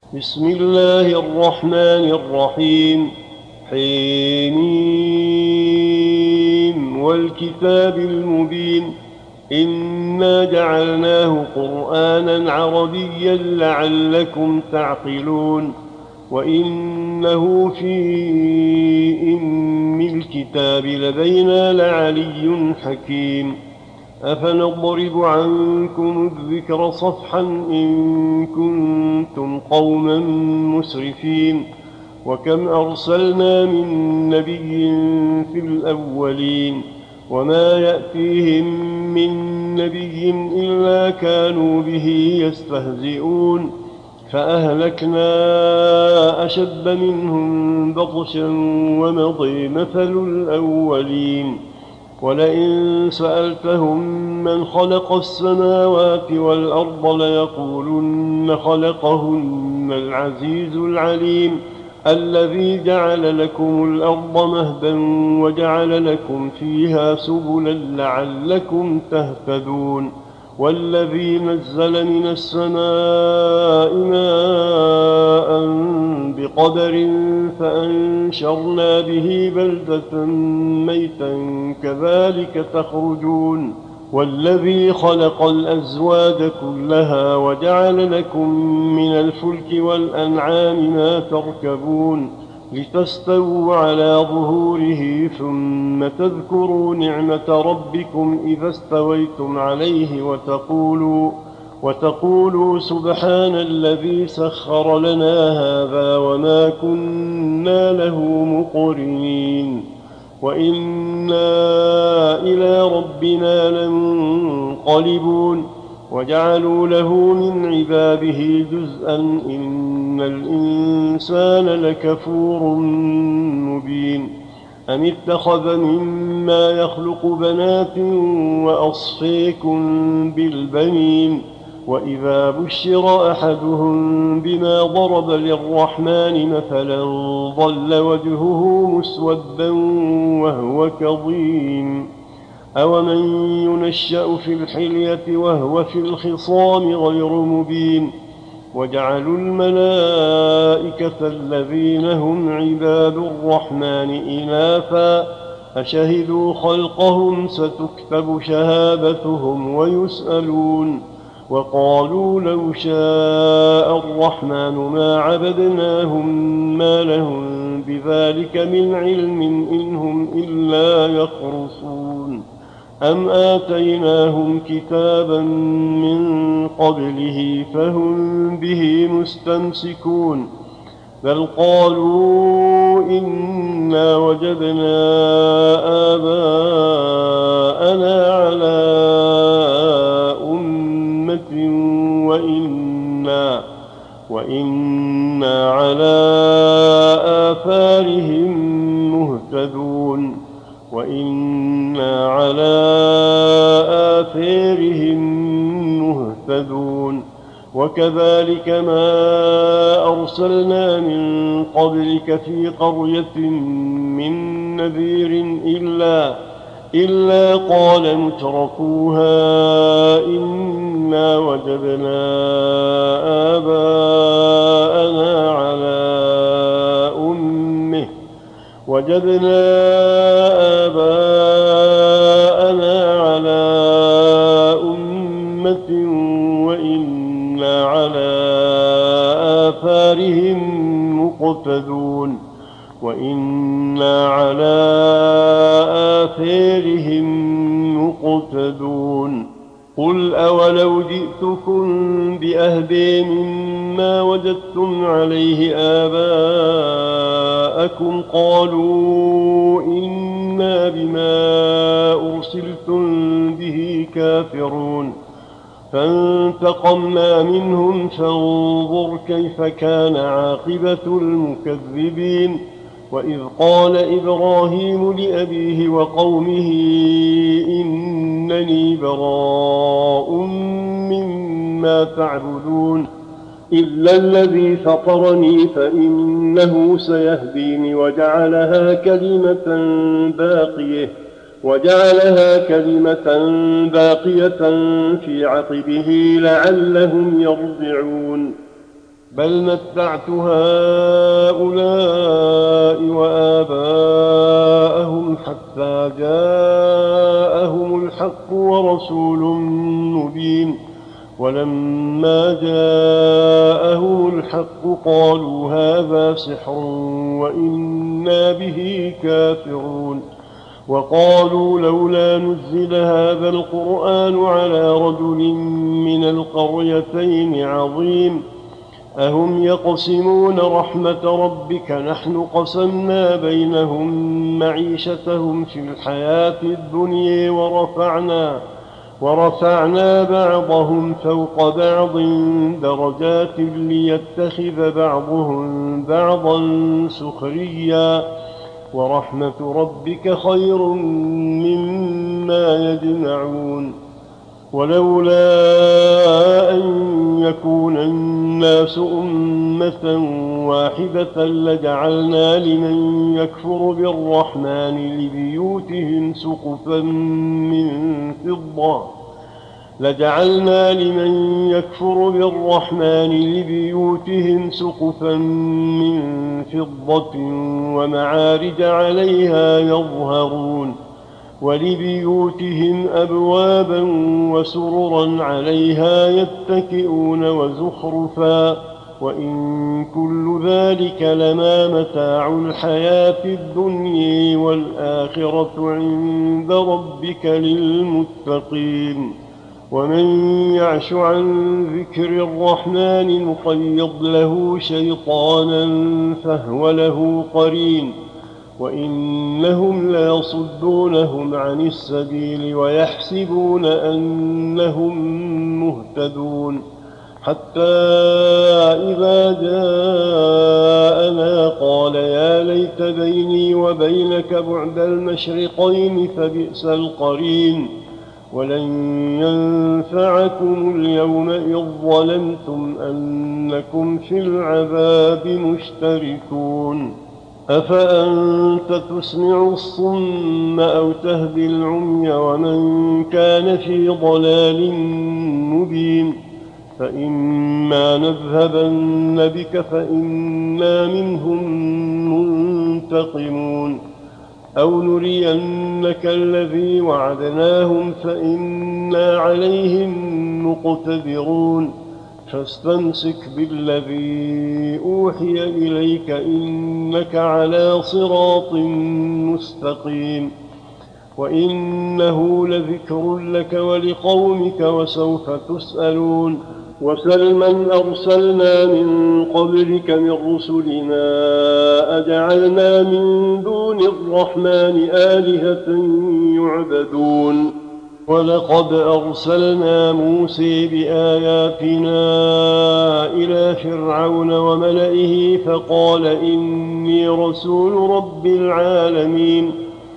بسم الله الرحمن الرحيم. حميم والكتاب المبين. إنا جعلناه قرآنا عربيا لعلكم تعقلون. وإنه في الكتاب لدينا لعلي حكيم. أفنضرب عنكم الذكر صفحا إن كنتم قوما مسرفين. وكم أرسلنا من نبي في الأولين وما يأتيهم من نبي إلا كانوا به يستهزئون. فأهلكنا أشد منهم بطشا ومضي مثل الأولين. ولئن سألتهم من خلق السماوات والأرض ليقولن خلقهن العزيز العليم الذي جعل لكم الأرض مهدا وجعل لكم فيها سبلا لعلكم تهتدون. والذي نزل من السماء ماء بقدر فأنشرنا به بلدة ميتا كذلك تخرجون. والذي خلق الأزواج كلها وجعل لكم من الفلك والأنعام ما تركبون لتستووا على ظهوره ثم تذكروا نعمة ربكم إذا استويتم عليه وتقولوا سبحان الذي سخر لنا هذا وما كنا له مقرنين وإنا إلى ربنا لمنقلبون. وجعلوا له من عباده جزءا إن الإنسان لكفور مبين. أم اتخذ مما يخلق بنات وأصفيكم بالبنين. وإذا بشر أحدهم بما ضرب للرحمن مثلا ظل وجهه مسودا وهو كظيم. أومن ينشأ في الحلية وهو في الخصام غير مبين. وجعلوا الملائكة الذين هم عباد الرحمن إناثا أشهدوا خلقهم ستكتب شهادتهم ويسألون. وقالوا لو شاء الرحمن ما عبدناهم ما لهم بذلك من علم إن هم إلا يخرصون. أم آتيناهم كتابا من قبله فهم به مستمسكون. بل قالوا إنا وجدنا آباءنا على أمة وإنا على آثارهم مهتدون. وكذلك ما أرسلنا من قبلك في قرية من نذير إلا قال مترفوها إنا وجدنا آباءنا على أمة وإنا على آثارهم مقتدون. قل أولو جئتكم بأهدى مما وجدتم عليه آباءكم قالوا إنا بما أرسلتم به كافرون. فانتقمنا منهم فانظر كيف كان عاقبة المكذبين. وإذ قال إبراهيم لأبيه وقومه إنني براء مما تعبدون إلا الذي فطرني فإنه سيهدين. وجعلها كلمة باقية في عقبه لعلهم يرجعون. بل متعت هؤلاء وآباءهم حتى جاءهم الحق ورسول مبين ولما جاءهم الحق قالوا هذا سحر وإنا به كافرون وقالوا لولا نزل هذا القرآن على رجل من القريتين عظيم أهم يقسمون رحمة ربك نحن قسمنا بينهم معيشتهم في الحياة الدنيا ورفعنا بعضهم فوق بعض درجات ليتخذ بعضهم بعضا سخريا ورحمة ربك خير مما يجمعون ولولا أن يكون الناس أمة واحدة لجعلنا لمن يكفر بالرحمن لبيوتهم سقفا من فضة ومعارج عليها يظهرون ولبيوتهم أبوابا وسررا عليها يتكئون وزخرفا وإن كل ذلك لما متاع الحياة الدنيا والآخرة عند ربك للمتقين ومن يعش عن ذكر الرحمن نقيض له شيطانا فهو له قرين وإنهم ليصدونهم عن السبيل ويحسبون أنهم مهتدون حتى إذا جاءنا قال يا ليت بيني وبينك بعد المشرقين فبئس القرين ولن ينفعكم اليوم إذ ظلمتم أنكم في العذاب مشتركون أفأنت تسمع الصم أو تهدي العمي ومن كان في ضلال مبين فإما نذهبن بك فإنا منهم منتقمون أو نرينك الذي وعدناهم فإنا عليهم مقتدرون فاستمسك بالذي أوحي إليك إنك على صراط مستقيم وإنه لذكر لك ولقومك وسوف تسألون وسل من أرسلنا من قبلك من رسلنا أجعلنا من دون الرحمن آلهة يعبدون ولقد أرسلنا موسى بآياتنا إلى فرعون وملئه فقال إني رسول رب العالمين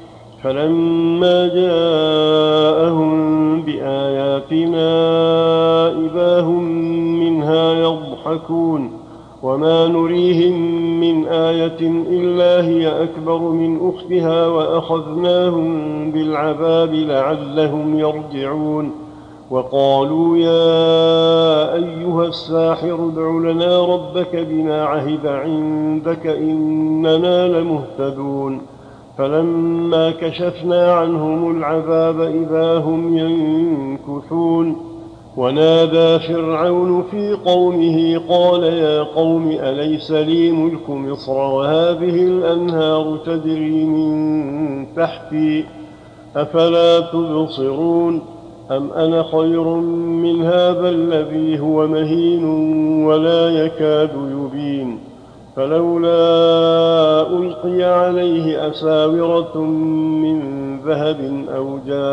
فلما جاءهم بآياتنا إذا هم منها يضحكون وما نريهم من آية إلا هي أكبر من أختها وأخذناهم بالعذاب لعلهم يرجعون وقالوا يا أيها الساحر ادع لنا ربك بما عهد عندك إننا لمهتدون فلما كشفنا عنهم العذاب إذا هم ينكثون ونادى فرعون في قومه قال يا قوم أليس لي ملك مصر وهذه الأنهار تجري من تحتي أفلا تبصرون أم أنا خير من هذا الذي هو مهين ولا يكاد يبين فلولا ألقي عليه أساورة من ذهب أو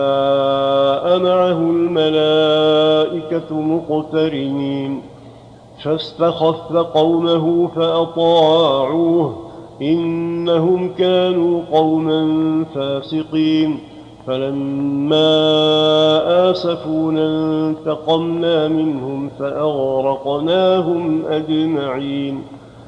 جاء معه الملائكة مقترنين فاستخف قومه فأطاعوه إنهم كانوا قوما فاسقين فلما آسفونا انتقمنا منهم فأغرقناهم أجمعين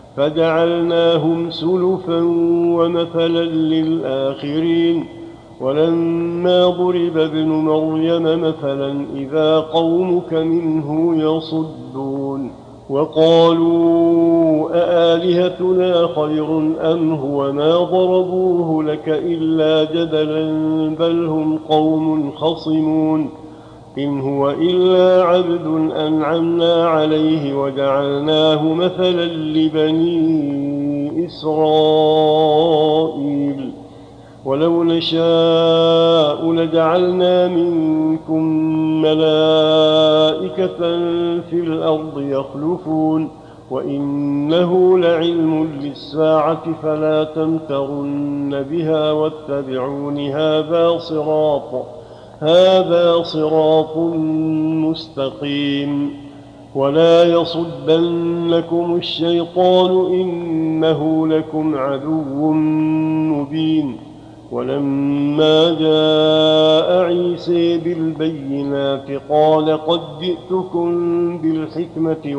فجعلناهم سلفا ومثلا للآخرين ولما ضرب ابن مريم مثلا إذا قومك منه يصدون وقالوا أآلهتنا خير أم هو ما ضربوه لك إلا جدلا بل هم قوم خصمون إن هو إلا عبد أنعمنا عليه وجعلناه مثلا لبني إسرائيل ولو نشاء لجعلنا منكم ملائكة في الأرض يخلفون وإنه لعلم للساعة فلا تمترن بها واتبعون هذا صراط مستقيم ولا يصدنكم الشيطان إنه لكم عدو مبين ولما جاء عيسى بالبينات قال قد جئتكم بالحكمة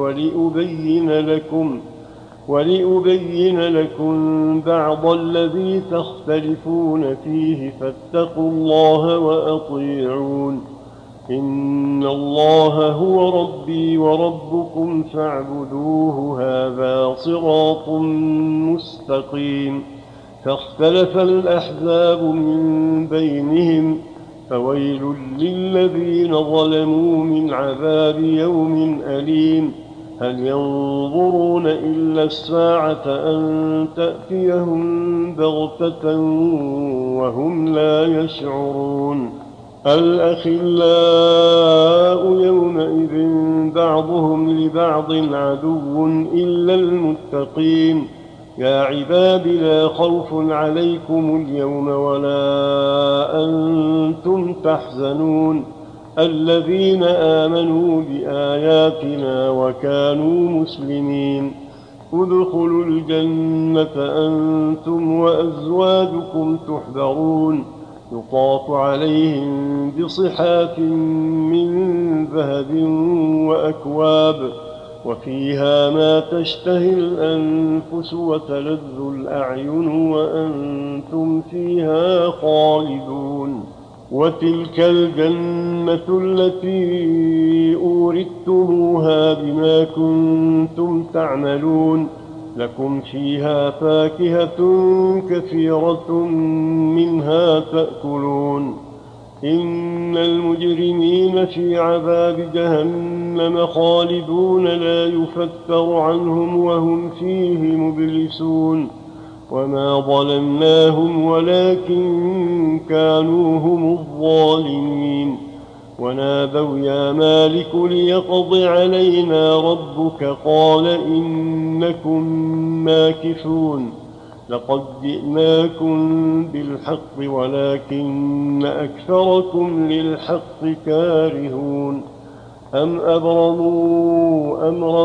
ولأبين لكم بعض الذي تختلفون فيه فاتقوا الله وأطيعون إن الله هو ربي وربكم فاعبدوه هذا صراط مستقيم فاختلف الأحزاب من بينهم فويل للذين ظلموا من عذاب يوم أليم هل ينظرون إلا الساعة أن تأتيهم بغتة وهم لا يشعرون الأخلاء يومئذ بعضهم لبعض عدو إلا المتقين يا عباد لا خوف عليكم اليوم ولا أنتم تحزنون الذين آمنوا بآياتنا وكانوا مسلمين ادخلوا الجنة أنتم وأزواجكم تحبرون يطاف عليهم بصحاف من ذهب وأكواب وفيها ما تشتهي الأنفس وتلذ الأعين وأنتم فيها خالدون وتلك الجنة التي أورثتموها بما كنتم تعملون لكم فيها فاكهة كثيرة منها تأكلون إن المجرمين في عذاب جهنم خالدون لا يفتر عنهم وهم فيه مبلسون وما ظلمناهم ولكن كانوا هم الظالمين ونادوا يا مالك ليقض علينا ربك قال إنكم ماكثون لقد جئناكم بالحق ولكن أكثركم للحق كارهون أم أبرموا أمرا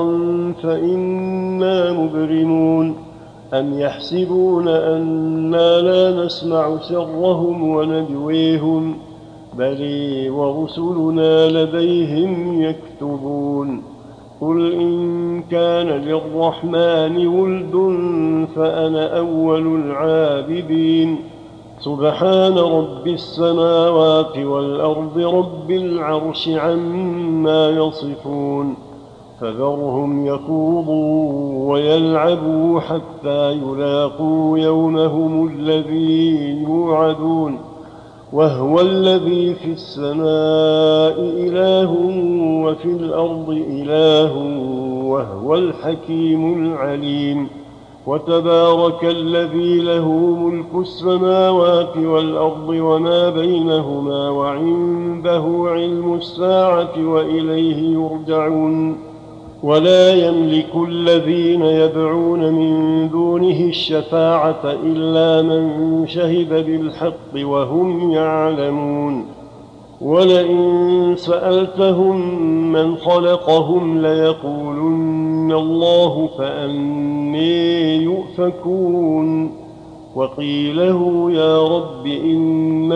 فإنا مبرمون أم يحسبون أنا لا نسمع سرهم ونجويهم بل ورسلنا لديهم يكتبون قل إن كان للرحمن ولد فأنا أول العابدين سبحان رب السماوات والأرض رب العرش عما يصفون فذرهم يخوضوا ويلعبوا حتى يلاقوا يومهم الذي يوعدون وهو الذي في السماء إله وفي الأرض إله وهو الحكيم العليم وتبارك الذي له ملك السماوات والأرض وما بينهما وعنده علم الساعة وإليه يرجعون ولا يملك الذين يدعون من دونه الشفاعة إلا من شهد بالحق وهم يعلمون ولئن سألتهم من خلقهم ليقولن الله فأني يؤفكون وقيله يا رب إن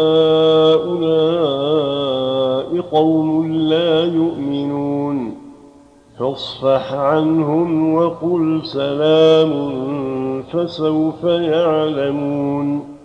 هؤلاء قوم لا يؤمنون فاصفح عنهم وقل سلام فسوف يعلمون